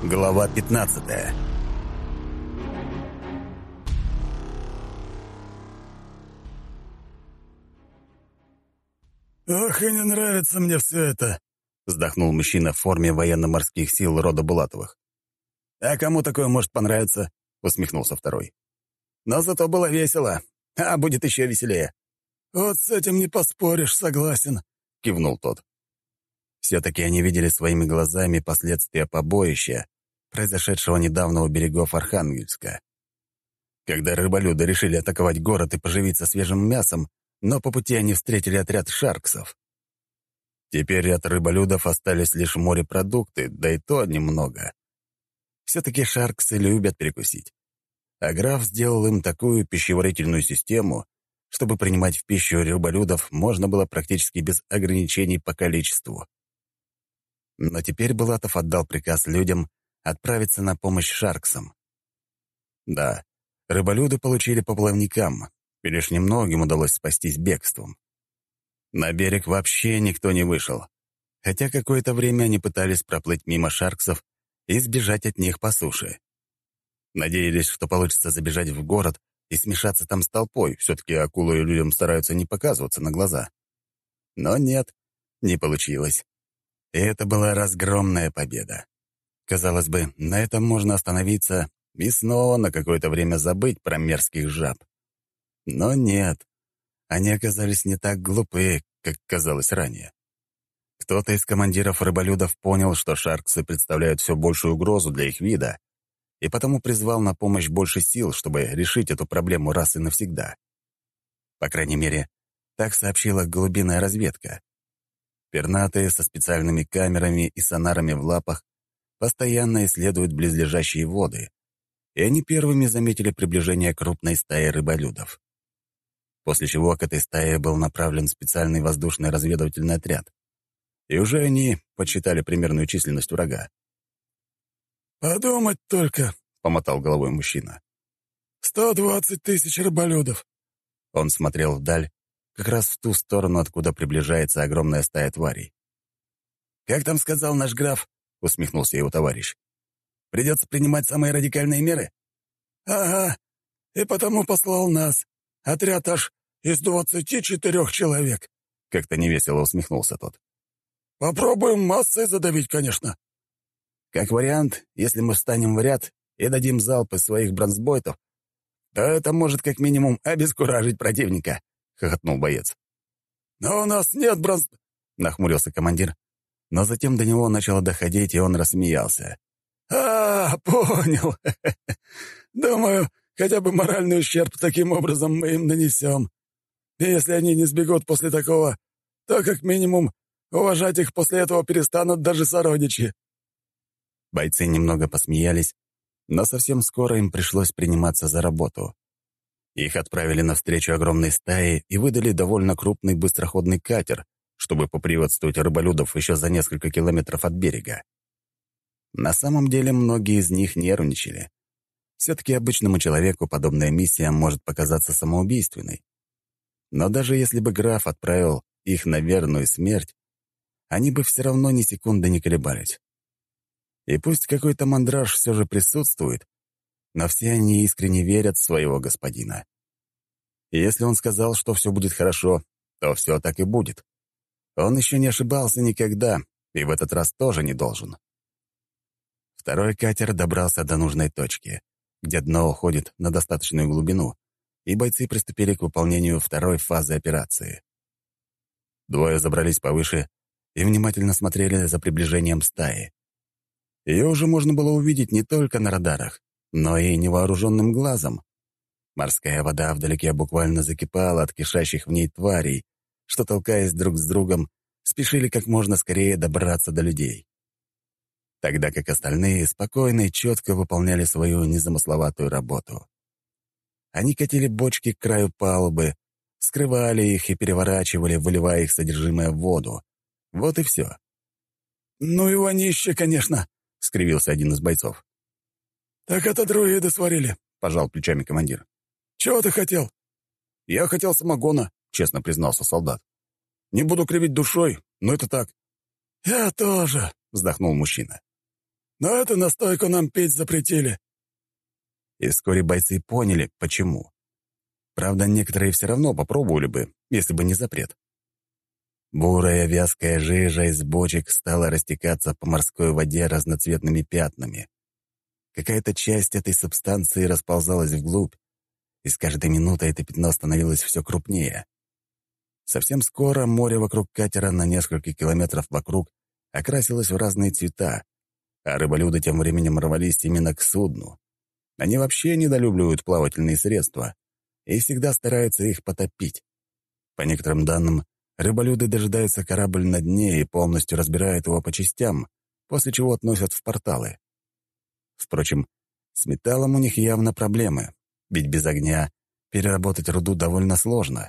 Глава 15. «Ох, и не нравится мне все это», — вздохнул мужчина в форме военно-морских сил рода Булатовых. «А кому такое может понравиться?» — усмехнулся второй. «Но зато было весело, а будет еще веселее». «Вот с этим не поспоришь, согласен», — кивнул тот. Все-таки они видели своими глазами последствия побоища, произошедшего недавно у берегов Архангельска. Когда рыболюды решили атаковать город и поживиться свежим мясом, но по пути они встретили отряд шарксов. Теперь от рыболюдов остались лишь морепродукты, да и то немного. Все-таки шарксы любят перекусить. А граф сделал им такую пищеварительную систему, чтобы принимать в пищу рыболюдов можно было практически без ограничений по количеству. Но теперь Булатов отдал приказ людям отправиться на помощь шарксам. Да, рыболюды получили по плавникам, и лишь немногим удалось спастись бегством. На берег вообще никто не вышел, хотя какое-то время они пытались проплыть мимо шарксов и сбежать от них по суше. Надеялись, что получится забежать в город и смешаться там с толпой, все-таки акулы людям стараются не показываться на глаза. Но нет, не получилось. И это была разгромная победа. Казалось бы, на этом можно остановиться и снова на какое-то время забыть про мерзких жаб. Но нет, они оказались не так глупы, как казалось ранее. Кто-то из командиров рыболюдов понял, что шарксы представляют все большую угрозу для их вида, и потому призвал на помощь больше сил, чтобы решить эту проблему раз и навсегда. По крайней мере, так сообщила голубиная разведка. Пернатые со специальными камерами и сонарами в лапах постоянно исследуют близлежащие воды, и они первыми заметили приближение крупной стаи рыболюдов. После чего к этой стае был направлен специальный воздушный разведывательный отряд. И уже они подсчитали примерную численность врага. «Подумать только», — помотал головой мужчина. 120 тысяч рыболюдов». Он смотрел вдаль, как раз в ту сторону, откуда приближается огромная стая тварей. «Как там сказал наш граф?» — усмехнулся его товарищ. «Придется принимать самые радикальные меры?» «Ага, и потому послал нас. Отряд аж из 24 человек», — как-то невесело усмехнулся тот. «Попробуем массой задавить, конечно». «Как вариант, если мы встанем в ряд и дадим залп из своих бронзбойтов, то это может как минимум обескуражить противника», — хохотнул боец. «Но у нас нет — нахмурился командир, но затем до него начало доходить, и он рассмеялся. Понял. Думаю, хотя бы моральный ущерб таким образом мы им нанесем. И если они не сбегут после такого, то как минимум уважать их после этого перестанут даже сородичи». Бойцы немного посмеялись, но совсем скоро им пришлось приниматься за работу. Их отправили навстречу огромной стае и выдали довольно крупный быстроходный катер, чтобы поприветствовать рыболюдов еще за несколько километров от берега. На самом деле многие из них нервничали. Все-таки обычному человеку подобная миссия может показаться самоубийственной. Но даже если бы граф отправил их на верную смерть, они бы все равно ни секунды не колебались. И пусть какой-то мандраж все же присутствует, но все они искренне верят в своего господина. И если он сказал, что все будет хорошо, то все так и будет. Он еще не ошибался никогда, и в этот раз тоже не должен. Второй катер добрался до нужной точки, где дно уходит на достаточную глубину, и бойцы приступили к выполнению второй фазы операции. Двое забрались повыше и внимательно смотрели за приближением стаи. Ее уже можно было увидеть не только на радарах, но и невооруженным глазом. Морская вода вдалеке буквально закипала от кишащих в ней тварей, что, толкаясь друг с другом, спешили как можно скорее добраться до людей. Тогда как остальные спокойно и четко выполняли свою незамысловатую работу. Они катили бочки к краю палубы, скрывали их и переворачивали, выливая их содержимое в воду. Вот и все. «Ну и вонище, конечно», — скривился один из бойцов. «Так это друиды сварили», — пожал плечами командир. «Чего ты хотел?» «Я хотел самогона», — честно признался солдат. «Не буду кривить душой, но это так». «Я тоже», — вздохнул мужчина. но эту настойку нам пить запретили». И вскоре бойцы поняли, почему. Правда, некоторые все равно попробовали бы, если бы не запрет. Бурая вязкая жижа из бочек стала растекаться по морской воде разноцветными пятнами. Какая-то часть этой субстанции расползалась вглубь, и с каждой минутой это пятно становилось все крупнее. Совсем скоро море вокруг катера на несколько километров вокруг окрасилось в разные цвета, а рыболюды тем временем рвались именно к судну. Они вообще недолюбливают плавательные средства и всегда стараются их потопить. По некоторым данным, рыболюды дожидаются корабль на дне и полностью разбирают его по частям, после чего относят в порталы. Впрочем, с металлом у них явно проблемы, ведь без огня переработать руду довольно сложно.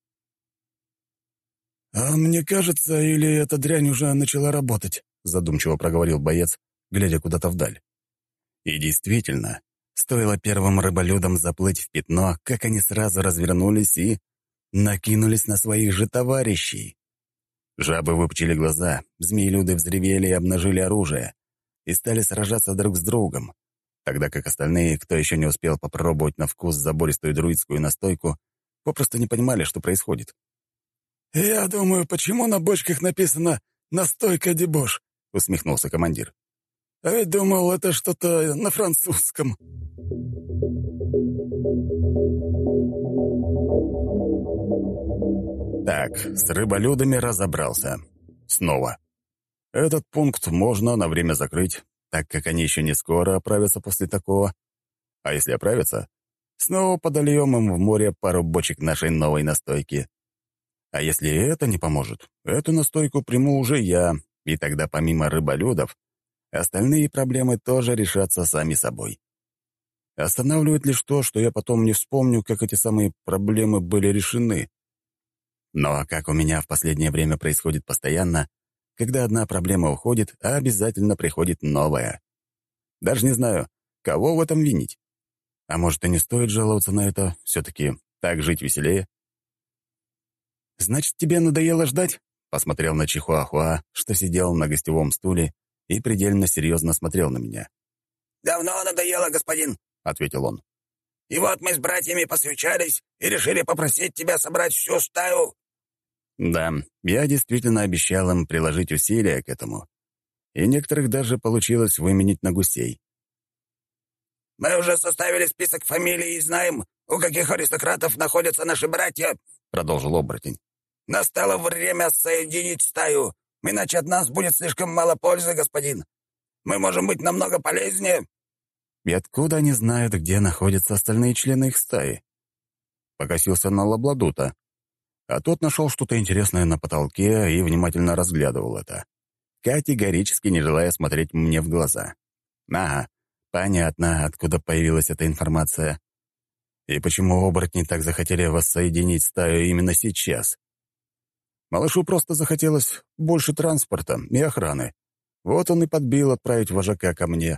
«А мне кажется, или эта дрянь уже начала работать?» — задумчиво проговорил боец, глядя куда-то вдаль. И действительно, стоило первым рыболюдам заплыть в пятно, как они сразу развернулись и накинулись на своих же товарищей. Жабы выпучили глаза, змеелюды взревели и обнажили оружие, и стали сражаться друг с другом, тогда как остальные, кто еще не успел попробовать на вкус забористую друидскую настойку, попросту не понимали, что происходит. «Я думаю, почему на бочках написано «настойка дебош»?» — усмехнулся командир. «А ведь думал, это что-то на французском». Так, с рыболюдами разобрался. Снова. Этот пункт можно на время закрыть, так как они еще не скоро оправятся после такого. А если оправятся, снова подольем им в море пару бочек нашей новой настойки. А если это не поможет, эту настойку приму уже я, и тогда помимо рыболюдов, остальные проблемы тоже решатся сами собой. Останавливает лишь то, что я потом не вспомню, как эти самые проблемы были решены. Но как у меня в последнее время происходит постоянно, когда одна проблема уходит, а обязательно приходит новая. Даже не знаю, кого в этом винить. А может, и не стоит жаловаться на это, все-таки так жить веселее. «Значит, тебе надоело ждать?» — посмотрел на Чихуахуа, что сидел на гостевом стуле и предельно серьезно смотрел на меня. «Давно надоело, господин», — ответил он. «И вот мы с братьями посвящались и решили попросить тебя собрать всю стаю». Да, я действительно обещал им приложить усилия к этому, и некоторых даже получилось выменить на гусей. «Мы уже составили список фамилий и знаем, у каких аристократов находятся наши братья», — продолжил оборотень. «Настало время соединить стаю, иначе от нас будет слишком мало пользы, господин. Мы можем быть намного полезнее». И откуда они знают, где находятся остальные члены их стаи? Покосился на Лабладута, а тот нашел что-то интересное на потолке и внимательно разглядывал это, категорически не желая смотреть мне в глаза. Ага, понятно, откуда появилась эта информация. И почему оборотни так захотели воссоединить стаю именно сейчас? Малышу просто захотелось больше транспорта и охраны. Вот он и подбил отправить вожака ко мне.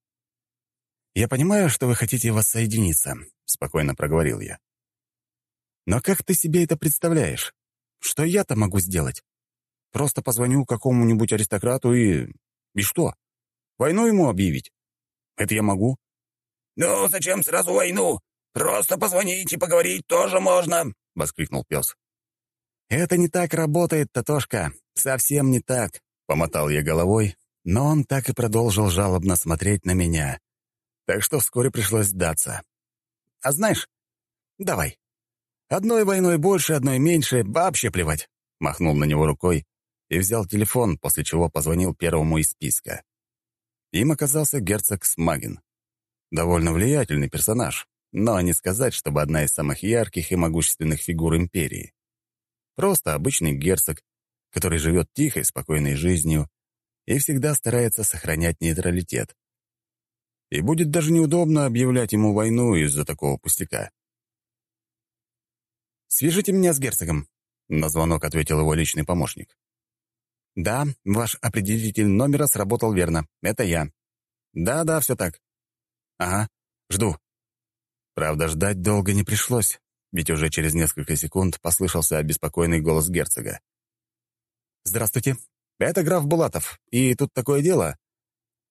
«Я понимаю, что вы хотите воссоединиться», — спокойно проговорил я. «Но как ты себе это представляешь? Что я-то могу сделать? Просто позвоню какому-нибудь аристократу и... И что? Войну ему объявить? Это я могу?» «Ну, зачем сразу войну? Просто позвонить и поговорить тоже можно», — воскликнул пес. «Это не так работает, Татошка. Совсем не так», — помотал я головой, но он так и продолжил жалобно смотреть на меня. Так что вскоре пришлось сдаться. «А знаешь, давай. Одной войной больше, одной меньше, вообще плевать», — махнул на него рукой и взял телефон, после чего позвонил первому из списка. Им оказался герцог Смагин. Довольно влиятельный персонаж, но не сказать, чтобы одна из самых ярких и могущественных фигур империи. Просто обычный герцог, который живет тихой, спокойной жизнью и всегда старается сохранять нейтралитет. И будет даже неудобно объявлять ему войну из-за такого пустяка. «Свяжите меня с герцогом», — на звонок ответил его личный помощник. «Да, ваш определитель номера сработал верно. Это я. Да, все так. Ага, жду». Правда, ждать долго не пришлось, ведь уже через несколько секунд послышался обеспокоенный голос герцога. «Здравствуйте. Это граф Булатов. И тут такое дело.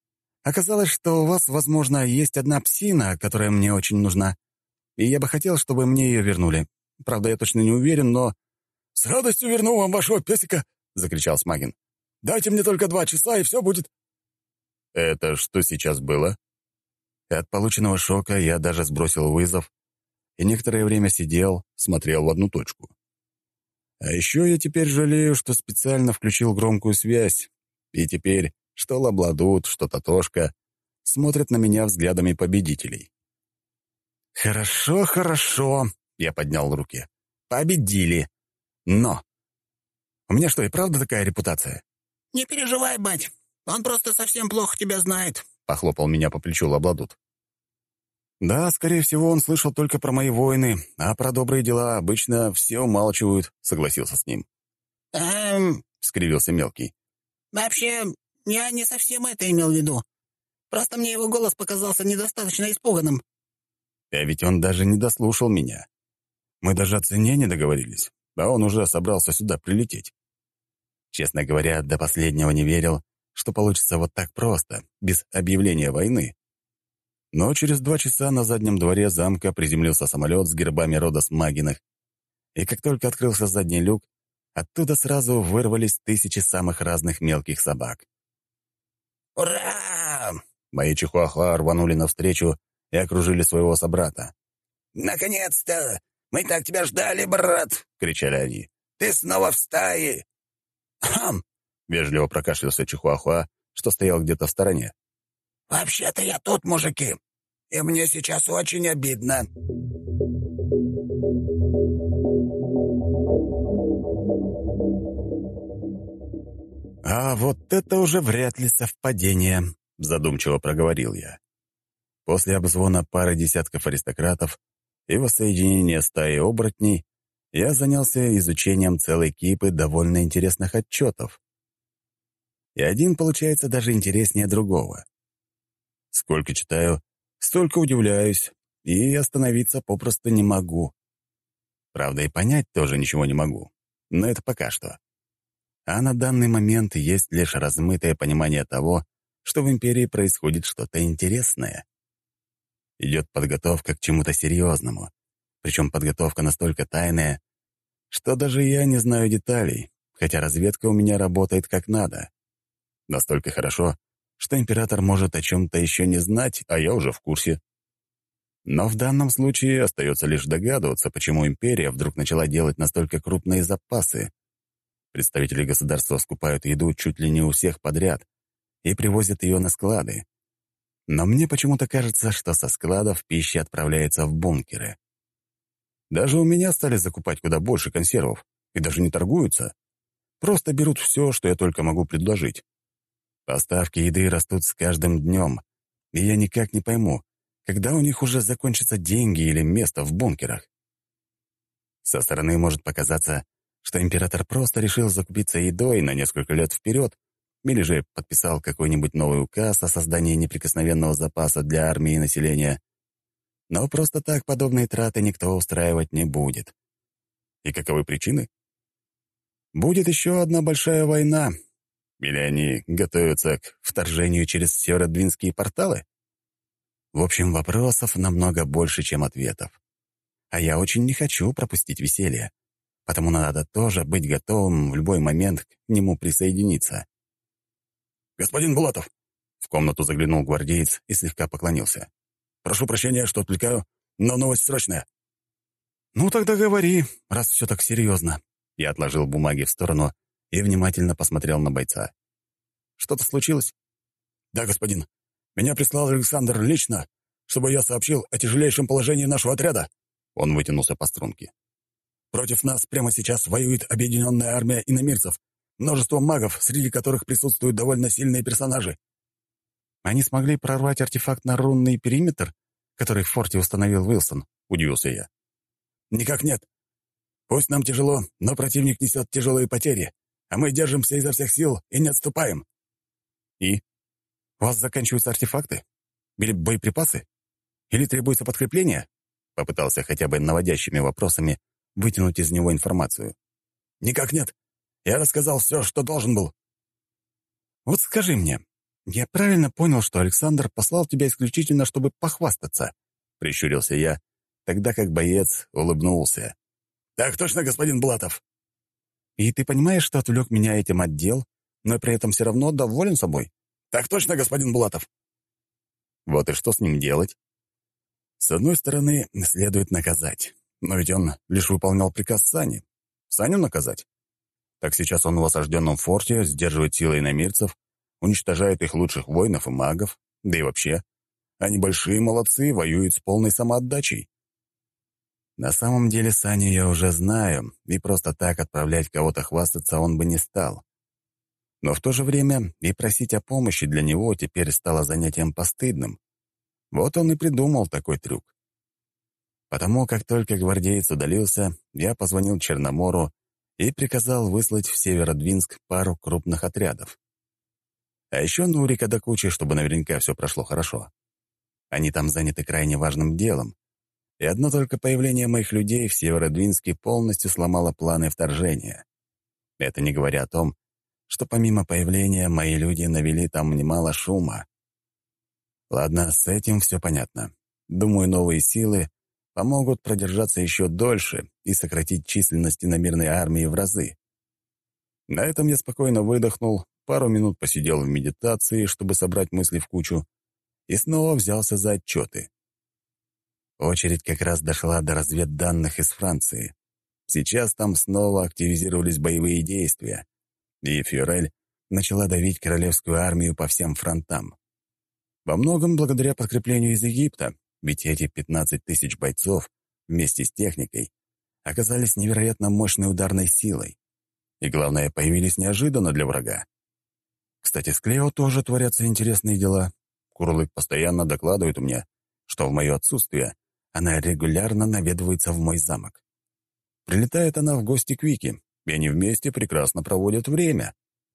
Оказалось, что у вас, возможно, есть одна псина, которая мне очень нужна, и я бы хотел, чтобы мне ее вернули. Правда, я точно не уверен, но...» «С радостью верну вам вашего песика!» — закричал Смагин. «Дайте мне только 2 часа, и все будет». «Это что сейчас было?» От полученного шока я даже сбросил вызов и некоторое время сидел, смотрел в одну точку. А еще я теперь жалею, что специально включил громкую связь, и теперь что Лабладут, что Татошка смотрят на меня взглядами победителей. «Хорошо, хорошо», — я поднял руки. «Победили. Но у меня что, и правда такая репутация?» «Не переживай, бать. Он просто совсем плохо тебя знает», — похлопал меня по плечу Лабладут. «Да, скорее всего, он слышал только про мои войны, а про добрые дела обычно все умалчивают», — согласился с ним. — скривился мелкий. «Вообще, я не совсем это имел в виду. Просто мне его голос показался недостаточно испуганным». А ведь он даже не дослушал меня. Мы даже о цене не договорились, а он уже собрался сюда прилететь. Честно говоря, до последнего не верил, что получится вот так просто, без объявления войны. Но через 2 часа на заднем дворе замка приземлился самолет с гербами рода Смагиных, и как только открылся задний люк, оттуда сразу вырвались 1000 самых разных мелких собак. «Ура!» Мои чихуахуа рванули навстречу и окружили своего собрата. «Наконец-то! Мы так тебя ждали, брат!» — кричали они. «Ты снова в стае!» «Хм!» — вежливо прокашлялся чихуахуа, что стоял где-то в стороне. «Вообще-то я тут, мужики, и мне сейчас очень обидно». «А вот это уже вряд ли совпадение», — задумчиво проговорил я. После обзвона пары десятков аристократов и воссоединения стаи оборотней я занялся изучением целой кипы довольно интересных отчетов. И один получается даже интереснее другого. Сколько читаю, столько удивляюсь, и остановиться попросту не могу. Правда, и понять тоже ничего не могу, но это пока что. А на данный момент есть лишь размытое понимание того, что в империи происходит что-то интересное. Идет подготовка к чему-то серьезному, причем подготовка настолько тайная, что даже я не знаю деталей, хотя разведка у меня работает как надо. Настолько хорошо, что император может о чем-то еще не знать, а я уже в курсе. Но в данном случае остается лишь догадываться, почему империя вдруг начала делать настолько крупные запасы. Представители государства скупают еду чуть ли не у всех подряд и привозят ее на склады. Но мне почему-то кажется, что со складов пища отправляется в бункеры. Даже у меня стали закупать куда больше консервов, и даже не торгуются. Просто берут все, что я только могу предложить. Поставки еды растут с каждым днем, и я никак не пойму, когда у них уже закончатся деньги или место в бункерах. Со стороны может показаться, что император просто решил закупиться едой на несколько лет вперед, или же подписал какой-нибудь новый указ о создании неприкосновенного запаса для армии и населения. Но просто так подобные траты никто устраивать не будет. И каковы причины? Будет еще одна большая война. Или они готовятся к вторжению через северодвинские порталы? В общем, вопросов намного больше, чем ответов. А я очень не хочу пропустить веселье, потому надо тоже быть готовым в любой момент к нему присоединиться. «Господин Булатов!» — в комнату заглянул гвардеец и слегка поклонился. «Прошу прощения, что отвлекаю, но новость срочная». «Ну тогда говори, раз все так серьезно». Я отложил бумаги в сторону и внимательно посмотрел на бойца. «Что-то случилось?» «Да, господин. Меня прислал Александр лично, чтобы я сообщил о тяжелейшем положении нашего отряда». Он вытянулся по струнке. «Против нас прямо сейчас воюет объединенная армия иномирцев, множество магов, среди которых присутствуют довольно сильные персонажи». «Они смогли прорвать артефактно-рунный периметр, который в форте установил Уилсон?» — удивился я. «Никак нет. Пусть нам тяжело, но противник несет тяжелые потери, а мы держимся изо всех сил и не отступаем». «И? У вас заканчиваются артефакты? Или боеприпасы? Или требуется подкрепление?» Попытался хотя бы наводящими вопросами вытянуть из него информацию. «Никак нет. Я рассказал все, что должен был». «Вот скажи мне, «Я правильно понял, что Александр послал тебя исключительно, чтобы похвастаться?» — прищурился я, тогда как боец улыбнулся. «Так точно, господин Блатов». «И ты понимаешь, что отвлек меня этим от дел, но при этом все равно доволен собой?» «Так точно, господин Блатов». Вот и что с ним делать? С одной стороны, следует наказать. Но ведь он лишь выполнял приказ Сани. Саню наказать? Так сейчас он в осажденном форте сдерживает силы иномирцев, уничтожает их лучших воинов и магов, да и вообще. Они большие молодцы, воюют с полной самоотдачей. На самом деле Саню я уже знаю, и просто так отправлять кого-то хвастаться он бы не стал. Но в то же время и просить о помощи для него теперь стало занятием постыдным. Вот он и придумал такой трюк. Потому как только гвардеец удалился, я позвонил Черномору и приказал выслать в Северодвинск пару крупных отрядов. А еще Нурика до кучи, чтобы наверняка все прошло хорошо. Они там заняты крайне важным делом, и одно только появление моих людей в Северодвинске полностью сломало планы вторжения. Это не говоря о том, что помимо появления мои люди навели там немало шума. Ладно, с этим все понятно. Думаю, новые силы помогут продержаться еще дольше и сократить численность иномирной армии в разы. На этом я спокойно выдохнул, пару минут посидел в медитации, чтобы собрать мысли в кучу, и снова взялся за отчеты. Очередь как раз дошла до разведданных из Франции. Сейчас там снова активизировались боевые действия, и Фюрель начала давить королевскую армию по всем фронтам. Во многом благодаря подкреплению из Египта, ведь эти 15 тысяч бойцов вместе с техникой оказались невероятно мощной ударной силой. И, главное, появились неожиданно для врага. Кстати, с Клео тоже творятся интересные дела. Курлык постоянно докладывает мне, что в мое отсутствие она регулярно наведывается в мой замок. Прилетает она в гости к Вике, и они вместе прекрасно проводят время.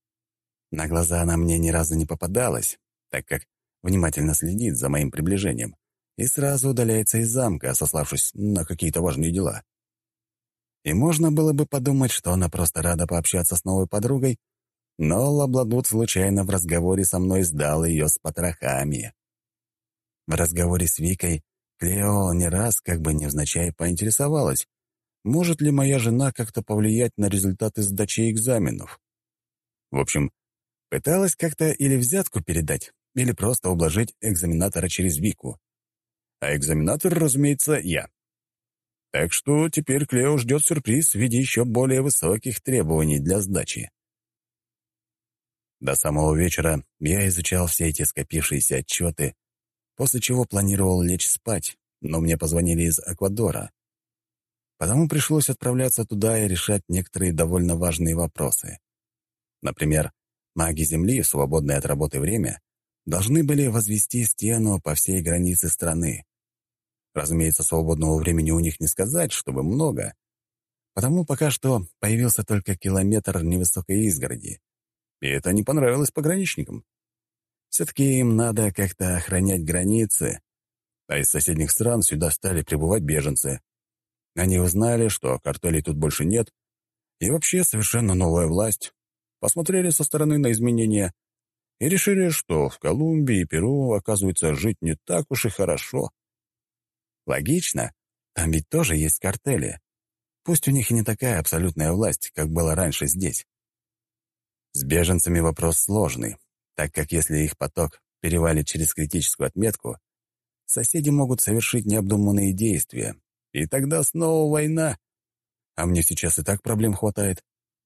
На глаза она мне ни разу не попадалась, так как внимательно следит за моим приближением и сразу удаляется из замка, сославшись на какие-то важные дела. И можно было бы подумать, что она просто рада пообщаться с новой подругой, но Лабладут случайно в разговоре со мной сдал ее с потрохами. В разговоре с Викой Клео не раз как бы невзначай поинтересовалась, может ли моя жена как-то повлиять на результаты сдачи экзаменов. В общем, пыталась как-то или взятку передать, или просто ублажить экзаменатора через Вику. А экзаменатор, разумеется, я. Так что теперь Клео ждет сюрприз в виде еще более высоких требований для сдачи. До самого вечера я изучал все эти скопившиеся отчеты, после чего планировал лечь спать, но мне позвонили из Эквадора. Потому пришлось отправляться туда и решать некоторые довольно важные вопросы. Например, маги Земли в свободное от работы время должны были возвести стену по всей границе страны. Разумеется, свободного времени у них не сказать, чтобы много, потому пока что появился только километр невысокой изгороди. И это не понравилось пограничникам. Все-таки им надо как-то охранять границы, а из соседних стран сюда стали прибывать беженцы. Они узнали, что картелей тут больше нет, и вообще совершенно новая власть. Посмотрели со стороны на изменения и решили, что в Колумбии и Перу, оказывается, жить не так уж и хорошо. Логично, там ведь тоже есть картели. Пусть у них и не такая абсолютная власть, как была раньше здесь. С беженцами вопрос сложный, так как если их поток перевалит через критическую отметку, соседи могут совершить необдуманные действия, и тогда снова война. А мне сейчас и так проблем хватает.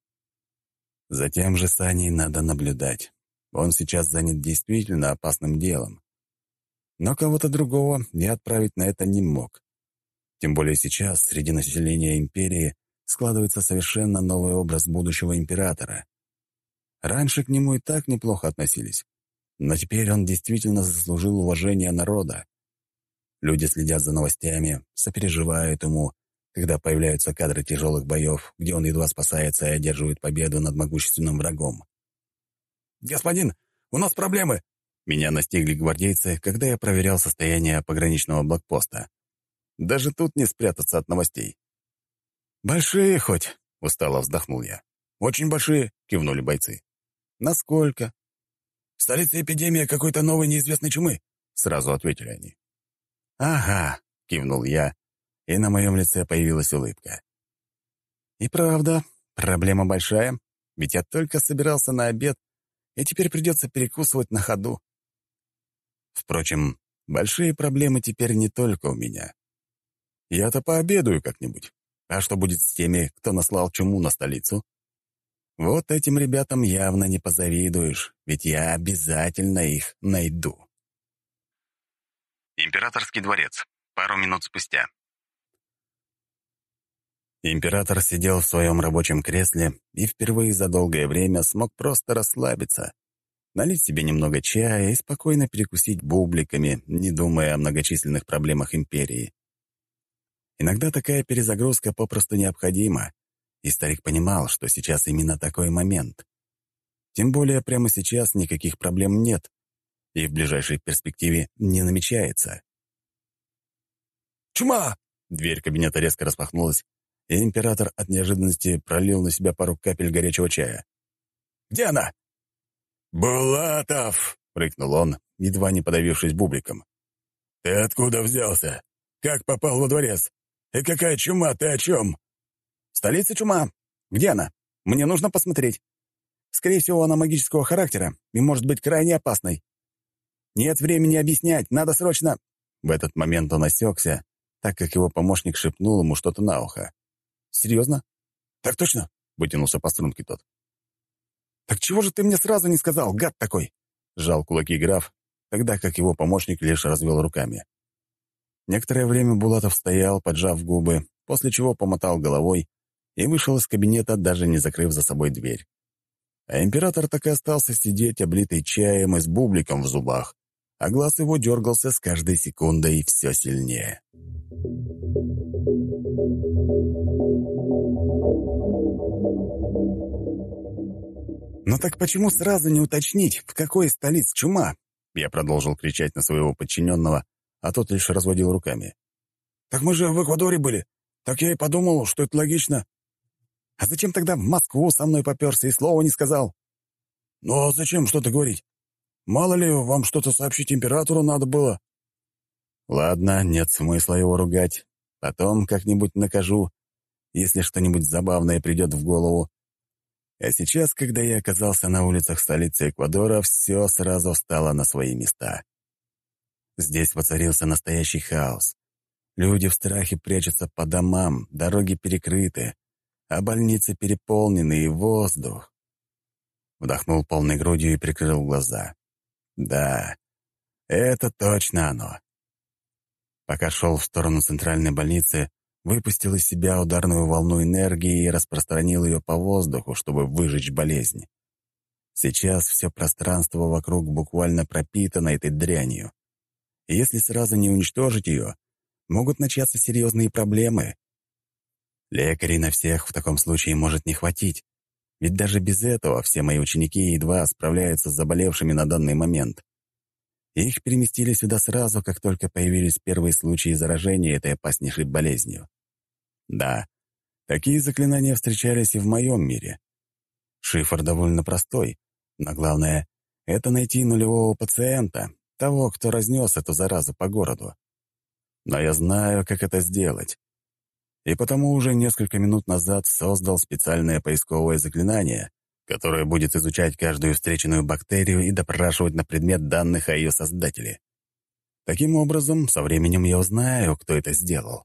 Затем же Саней надо наблюдать. Он сейчас занят действительно опасным делом. Но кого-то другого я отправить на это не мог. Тем более сейчас среди населения империи складывается совершенно новый образ будущего императора. Раньше к нему и так неплохо относились, но теперь он действительно заслужил уважения народа. Люди следят за новостями, сопереживают ему, когда появляются кадры тяжелых боев, где он едва спасается и одерживает победу над могущественным врагом. «Господин, у нас проблемы!» Меня настигли гвардейцы, когда я проверял состояние пограничного блокпоста. Даже тут не спрятаться от новостей. «Большие хоть?» — устало вздохнул я. «Очень большие», — кивнули бойцы. «Насколько?» В столице эпидемия какой-то новой неизвестной чумы», — сразу ответили они. «Ага», — кивнул я, и на моем лице появилась улыбка. «И правда, проблема большая, ведь я только собирался на обед, и теперь придется перекусывать на ходу. Впрочем, большие проблемы теперь не только у меня. Я-то пообедаю как-нибудь. А что будет с теми, кто наслал чуму на столицу? Вот этим ребятам явно не позавидуешь, ведь я обязательно их найду». Императорский дворец. Пару минут спустя. Император сидел в своем рабочем кресле и впервые за долгое время смог просто расслабиться, налить себе немного чая и спокойно перекусить бубликами, не думая о многочисленных проблемах империи. Иногда такая перезагрузка попросту необходима, и старик понимал, что сейчас именно такой момент. Тем более прямо сейчас никаких проблем нет, и в ближайшей перспективе не намечается. «Чума!» — Дверь кабинета резко распахнулась, и император от неожиданности пролил на себя пару капель горячего чая. «Где она?» «Булатов!» — рыкнул он, едва не подавившись бубликом. «Ты откуда взялся? Как попал во дворец? И какая чума, ты о чем?» «В столице чума. Где она? Мне нужно посмотреть. Скорее всего, она магического характера и может быть крайне опасной. Нет времени объяснять, надо срочно...» В этот момент он осекся, так как его помощник шепнул ему что-то на ухо. «Серьезно?» «Так точно?» — вытянулся по струнке тот. «Так чего же ты мне сразу не сказал, гад такой?» — сжал кулаки граф, тогда как его помощник лишь развел руками. Некоторое время Булатов стоял, поджав губы, после чего помотал головой и вышел из кабинета, даже не закрыв за собой дверь. А император так и остался сидеть, облитый чаем и с бубликом в зубах, а глаз его дергался с каждой секундой все сильнее. «Ну так почему сразу не уточнить, в какой из столиц чума?» Я продолжил кричать на своего подчиненного, а тот лишь разводил руками. «Так мы же в Эквадоре были. Так я и подумал, что это логично». «А зачем тогда в Москву со мной поперся и слова не сказал?» «Ну а зачем что-то говорить? Мало ли, вам что-то сообщить императору надо было». «Ладно, нет смысла его ругать. Потом как-нибудь накажу, если что-нибудь забавное придет в голову. А сейчас, когда я оказался на улицах столицы Эквадора, все сразу встало на свои места. Здесь воцарился настоящий хаос. Люди в страхе прячутся по домам, дороги перекрыты, а больницы переполнены, и воздух. Вдохнул полной грудью и прикрыл глаза. Да, это точно оно. Пока шел в сторону центральной больницы, выпустил из себя ударную волну энергии и распространил ее по воздуху, чтобы выжечь болезнь. Сейчас все пространство вокруг буквально пропитано этой дрянью. И если сразу не уничтожить ее, могут начаться серьезные проблемы. Лекарей на всех в таком случае может не хватить, ведь даже без этого все мои ученики едва справляются с заболевшими на данный момент. Их переместили сюда сразу, как только появились первые случаи заражения этой опаснейшей болезнью. Да, такие заклинания встречались и в моем мире. Шифр довольно простой, но главное — это найти нулевого пациента, того, кто разнес эту заразу по городу. Но я знаю, как это сделать. И потому уже несколько минут назад создал специальное поисковое заклинание, которое будет изучать каждую встреченную бактерию и допрашивать на предмет данных о ее создателе. Таким образом, со временем я узнаю, кто это сделал.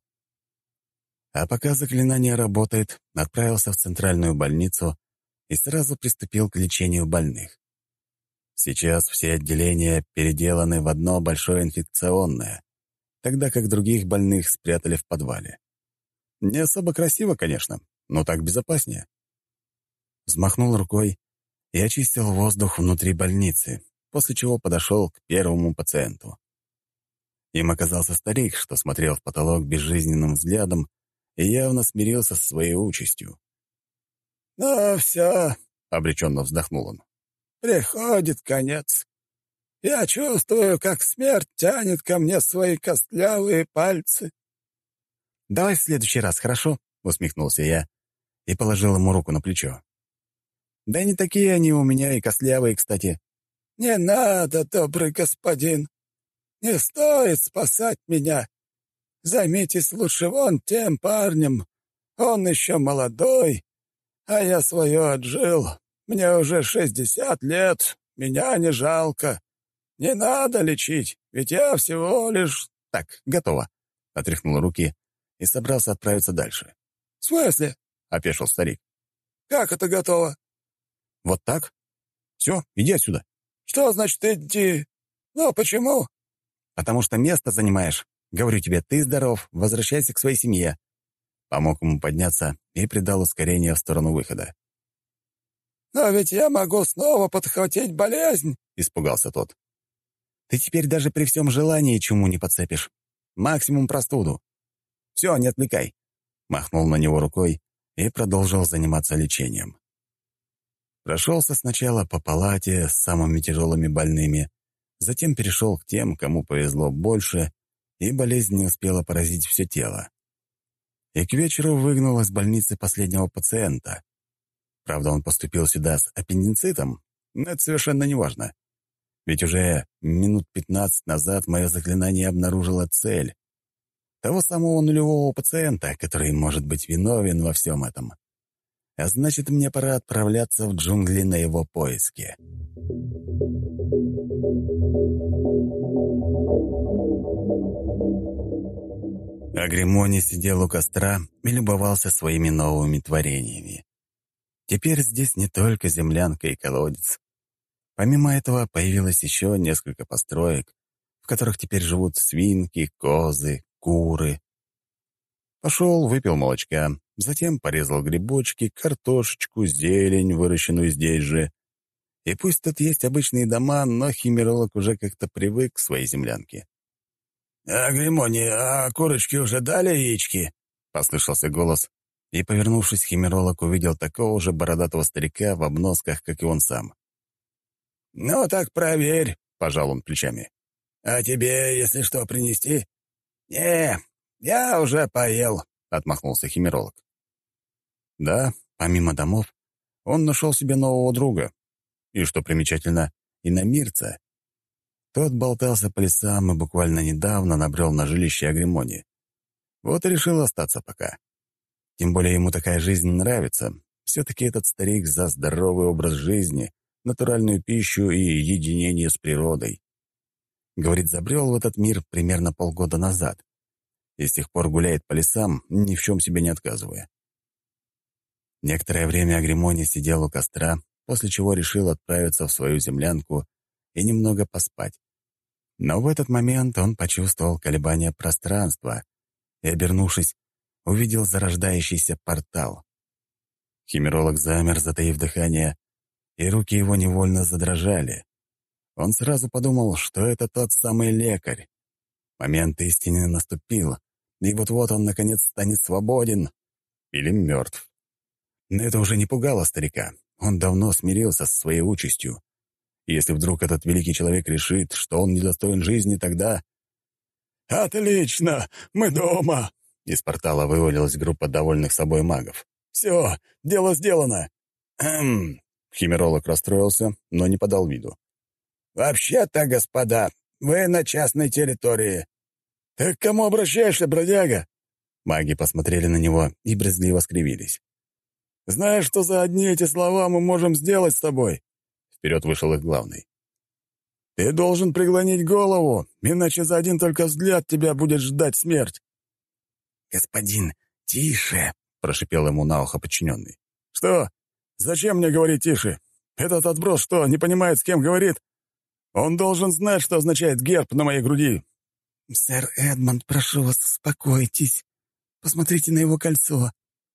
А пока заклинание работает, отправился в центральную больницу и сразу приступил к лечению больных. Сейчас все отделения переделаны в одно большое инфекционное, тогда как других больных спрятали в подвале. Не особо красиво, конечно, но так безопаснее. Взмахнул рукой и очистил воздух внутри больницы, после чего подошел к первому пациенту. Им оказался старик, что смотрел в потолок безжизненным взглядом и явно смирился со своей участью. «Ну, все», — обреченно вздохнул он. «Приходит конец. Я чувствую, как смерть тянет ко мне свои костлявые пальцы». «Давай в следующий раз, хорошо?» — усмехнулся я и положил ему руку на плечо. «Да не такие они у меня и костлявые, кстати». «Не надо, добрый господин. Не стоит спасать меня. Займитесь лучше вон тем парнем. Он еще молодой, а я свое отжил. Мне уже 60 лет, меня не жалко. Не надо лечить, ведь я всего лишь...» «Так, готово», — отряхнул руки и собрался отправиться дальше. «В смысле?» — опешил старик. «Как это готово?» «Вот так? Все, иди отсюда». «Что значит идти? Ну, почему?» «Потому что место занимаешь. Говорю тебе, ты здоров, возвращайся к своей семье». Помог ему подняться и придал ускорение в сторону выхода. «Но ведь я могу снова подхватить болезнь», — испугался тот. «Ты теперь даже при всем желании чуму не подцепишь. Максимум простуду. Все, не отвлекай». Махнул на него рукой и продолжил заниматься лечением. Прошелся сначала по палате с самыми тяжелыми больными, затем перешел к тем, кому повезло больше, и болезнь не успела поразить все тело. И к вечеру выгнал из больницы последнего пациента. Правда, он поступил сюда с аппендицитом, но это совершенно неважно. Ведь уже минут 15 назад мое заклинание обнаружило цель. Того самого нулевого пациента, который может быть виновен во всем этом. А значит, мне пора отправляться в джунгли на его поиски. Агримони сидел у костра и любовался своими новыми творениями. Теперь здесь не только землянка и колодец. Помимо этого появилось еще несколько построек, в которых теперь живут свинки, козы, куры. Пошел, выпил молочка, затем порезал грибочки, картошечку, зелень, выращенную здесь же. И пусть тут есть обычные дома, но химеролог уже как-то привык к своей землянке. «Агримони, а курочки уже дали яички?» — послышался голос, и, повернувшись, химеролог увидел такого же бородатого старика в обносках, как и он сам. «Ну так проверь», — пожал он плечами. «А тебе, если что, принести?» «Не, я уже поел», — отмахнулся химеролог. Да, помимо домов, он нашел себе нового друга. И, что примечательно, иномирца. Тот болтался по лесам и буквально недавно набрел на жилище Агримони. Вот и решил остаться пока. Тем более ему такая жизнь нравится. Все-таки этот старик за здоровый образ жизни, натуральную пищу и единение с природой. Говорит, забрел в этот мир примерно полгода назад. И с тех пор гуляет по лесам, ни в чем себе не отказывая. Некоторое время Агримони сидел у костра, после чего решил отправиться в свою землянку и немного поспать. Но в этот момент он почувствовал колебания пространства и, обернувшись, увидел зарождающийся портал. Химеролог замер, затаив дыхание, и руки его невольно задрожали. Он сразу подумал, что это тот самый лекарь. Момент истины наступил, и вот-вот он, наконец, станет свободен или мертв. Но это уже не пугало старика. Он давно смирился со своей участью. И если вдруг этот великий человек решит, что он недостоин жизни, тогда... «Отлично! Мы дома!» Из портала вывалилась группа довольных собой магов. «Все, дело сделано!» Химеролог расстроился, но не подал виду. «Вообще-то, господа, вы на частной территории». «Ты к кому обращаешься, бродяга?» Маги посмотрели на него и брезгливо скривились. «Знаешь, что за одни эти слова мы можем сделать с тобой?» Вперед вышел их главный. «Ты должен преклонить голову, иначе за один только взгляд тебя будет ждать смерть». «Господин, тише!» — прошипел ему на ухо подчиненный. «Что? Зачем мне говорить тише? Этот отброс что, не понимает, с кем говорит? Он должен знать, что означает герб на моей груди». «Сэр Эдмонд, прошу вас, успокойтесь. Посмотрите на его кольцо».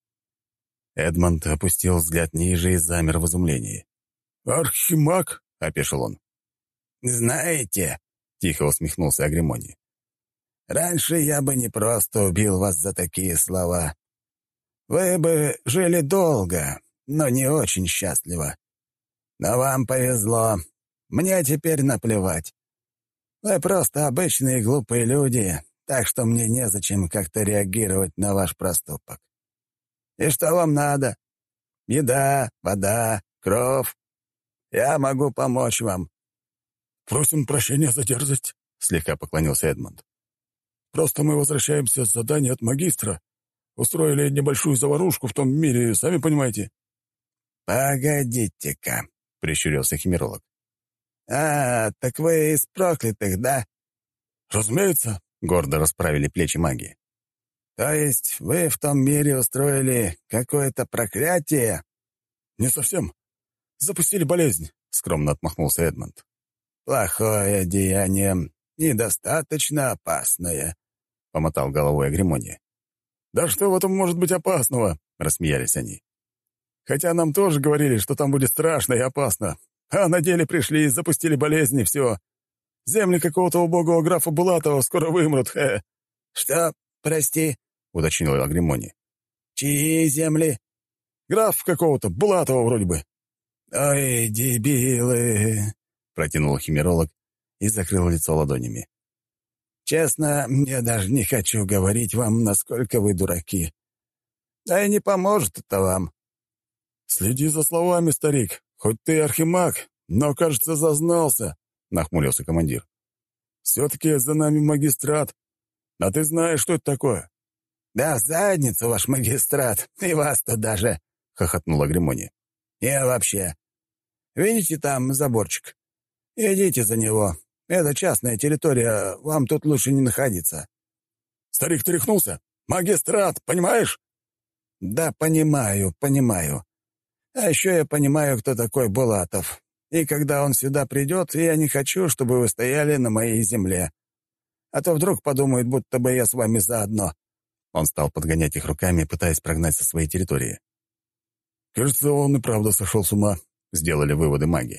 Эдмонд опустил взгляд ниже и замер в изумлении. «Архимаг?» — опешил он. «Знаете», — тихо усмехнулся Агримони, «раньше я бы не просто убил вас за такие слова. Вы бы жили долго, но не очень счастливо. Но вам повезло. Мне теперь наплевать. Вы просто обычные глупые люди, так что мне незачем как-то реагировать на ваш проступок. И что вам надо? Еда, вода, кровь. Я могу помочь вам. «Просим прощения за дерзость», — слегка поклонился Эдмонд. «Просто мы возвращаемся с задания от магистра. Устроили небольшую заварушку в том мире, сами понимаете». «Погодите-ка», — прищурился химеролог. Так вы из проклятых, да?» «Разумеется», — гордо расправили плечи маги. «То есть вы в том мире устроили какое-то проклятие?» «Не совсем. Запустили болезнь», — скромно отмахнулся Эдмонд. «Плохое деяние, недостаточно опасное», — помотал головой Агримони. «Да что в этом может быть опасного?» — рассмеялись они. «Хотя нам тоже говорили, что там будет страшно и опасно. А на деле пришли и запустили болезни, все. Земли какого-то убогого графа Булатова скоро вымрут, хе». «Что, прости?» — уточнил Агримони. «Чьи земли?» «Граф какого-то, Булатова вроде бы». «Ой, дебилы!» — протянул химеролог и закрыл лицо ладонями. «Честно, я даже не хочу говорить вам, насколько вы дураки. Да и не поможет это вам». «Следи за словами, старик. Хоть ты архимаг, но, кажется, зазнался», — нахмурился командир. «Все-таки за нами магистрат. А ты знаешь, что это такое?» «Да в задницу ваш магистрат, и вас-то даже», — хохотнул Агримони. «И вообще, видите там заборчик? Идите за него. Это частная территория, вам тут лучше не находиться». «Старик, ты рехнулся? Магистрат, понимаешь?» «Да, понимаю. А еще я понимаю, кто такой Булатов. И когда он сюда придет, я не хочу, чтобы вы стояли на моей земле. А то вдруг подумают, будто бы я с вами заодно». Он стал подгонять их руками, пытаясь прогнать со своей территории. «Кажется, он и правда сошел с ума», — сделали выводы маги.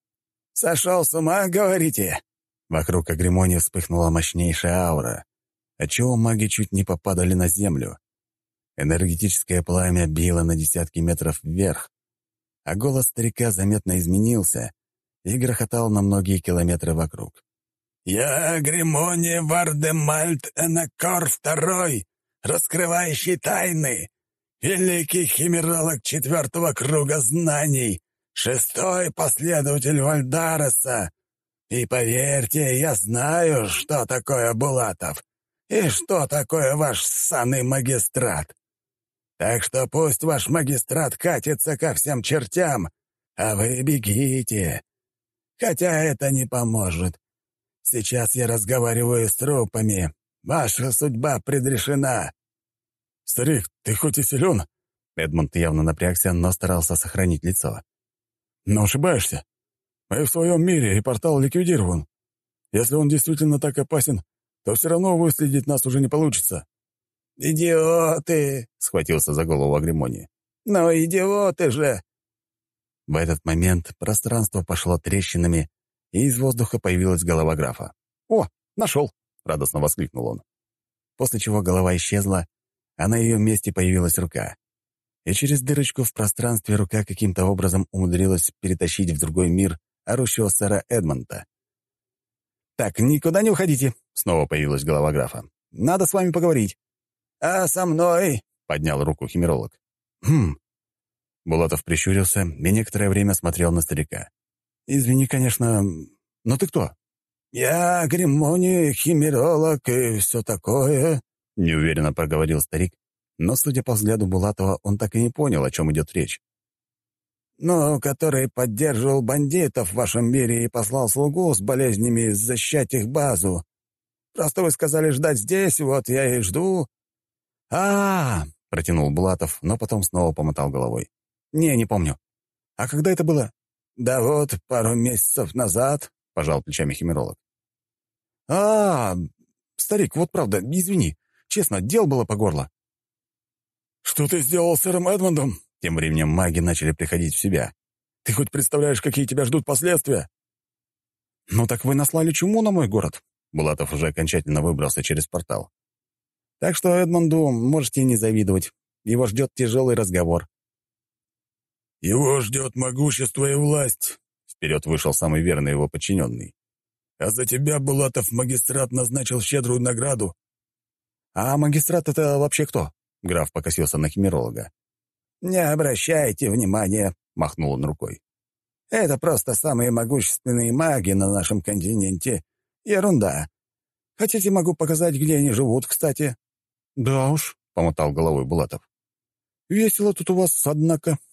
«Сошел с ума, говорите?» Вокруг Агримони вспыхнула мощнейшая аура, отчего маги чуть не попадали на землю. Энергетическое пламя било на десятки метров вверх, а голос старика заметно изменился и грохотал на многие километры вокруг. «Я Агримони Вардемальт Энакор II, раскрывающий тайны, великий химеролог 4-го круга знаний, 6-й последователь Вальдареса. И поверьте, я знаю, что такое Булатов и что такое ваш ссаный магистрат. Так что пусть ваш магистрат катится ко всем чертям, а вы бегите. Хотя это не поможет. Сейчас я разговариваю с трупами. Ваша судьба предрешена». «Старик, ты хоть и силен?» Эдмонд явно напрягся, но старался сохранить лицо. «Но ошибаешься. Мы в своем мире, и портал ликвидирован. Если он действительно так опасен, то все равно выследить нас уже не получится». «Идиоты!» — схватился за голову Агримони. «Но идиоты же!» В этот момент пространство пошло трещинами, и из воздуха появилась голова графа. «О, нашел!» — радостно воскликнул он. После чего голова исчезла, а на ее месте появилась рука. И через дырочку в пространстве рука каким-то образом умудрилась перетащить в другой мир орущего сэра Эдмонда. «Так, никуда не уходите!» — снова появилась голова графа. «Надо с вами поговорить». «А со мной?» — поднял руку химеролог. «Хм». Булатов прищурился и некоторое время смотрел на старика. «Извини, конечно, но ты кто?» «Я Агримони, химеролог и все такое», — неуверенно проговорил старик, но, судя по взгляду Булатова, он так и не понял, о чем идет речь. «Ну, который поддерживал бандитов в вашем мире и послал слугу с болезнями защищать их базу. Просто вы сказали ждать здесь, вот я и жду». Протянул Булатов, но потом снова помотал головой. Не помню. А когда это было?» «Да вот, пару месяцев назад», — пожал плечами химеролог. Старик, вот правда, извини. Честно, дел было по горло». «Что ты сделал с сэром Эдмондом?» Тем временем маги начали приходить в себя. «Ты хоть представляешь, какие тебя ждут последствия?» «Ну так вы наслали чуму на мой город». Булатов уже окончательно выбрался через портал. «Так что Эдмонду можете не завидовать. Его ждет тяжелый разговор». «Его ждет могущество и власть», — вперед вышел самый верный его подчиненный. «А за тебя, Булатов, магистрат назначил щедрую награду». «А магистрат — это вообще кто?» — граф покосился на химеролога. «Не обращайте внимания», — махнул он рукой. Это просто самые могущественные маги на нашем континенте. Ерунда. Хотите, могу показать, где они живут, кстати?» «Да уж», — помотал головой Булатов. «Весело тут у вас, однако.